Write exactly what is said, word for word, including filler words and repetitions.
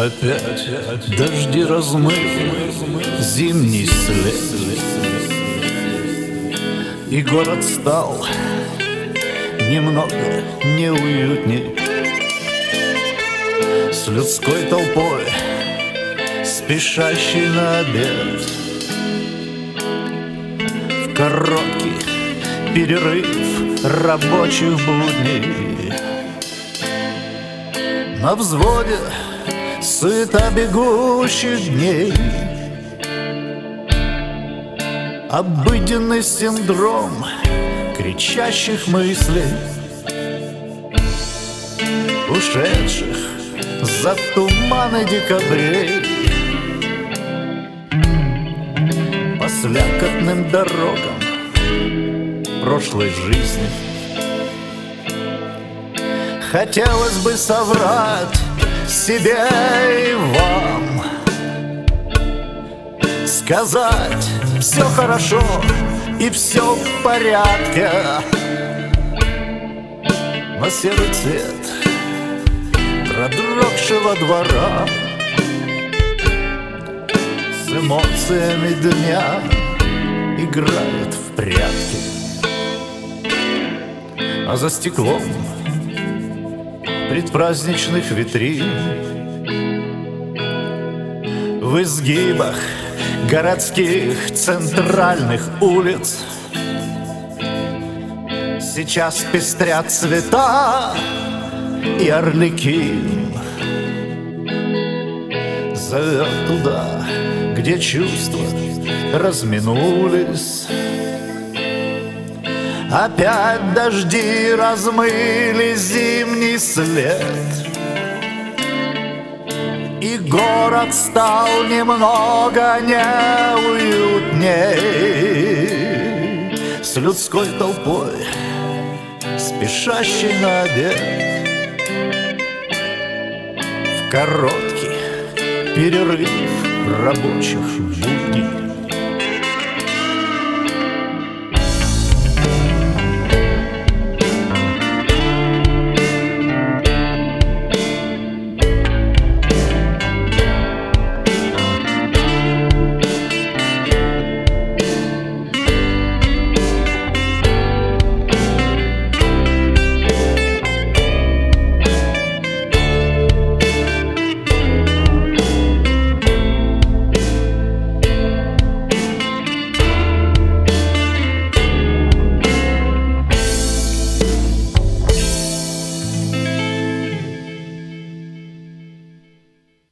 Опять дожди размыли зимний след, и город стал немного неуютней. С людской толпой, спешащей на обед, в короткий перерыв рабочих будней. На взводе суета бегущих дней, обыденный синдром кричащих мыслей, ушедших за туманы декабрей, по слякотным дорогам прошлой жизни. Хотелось бы соврать себе и вам, сказать: все хорошо и все в порядке. Но серый цвет продрогшего двора с эмоциями дня играет в прятки. А за стеклом предпраздничных витрин, в изгибах городских центральных улиц сейчас пестрят цвета и арлекин зовет туда, где чувства разминулись. Опять дожди размыли зимний след, и город стал немного неуютней. С людской толпой, спешащей на обед, в короткий перерыв рабочих будней.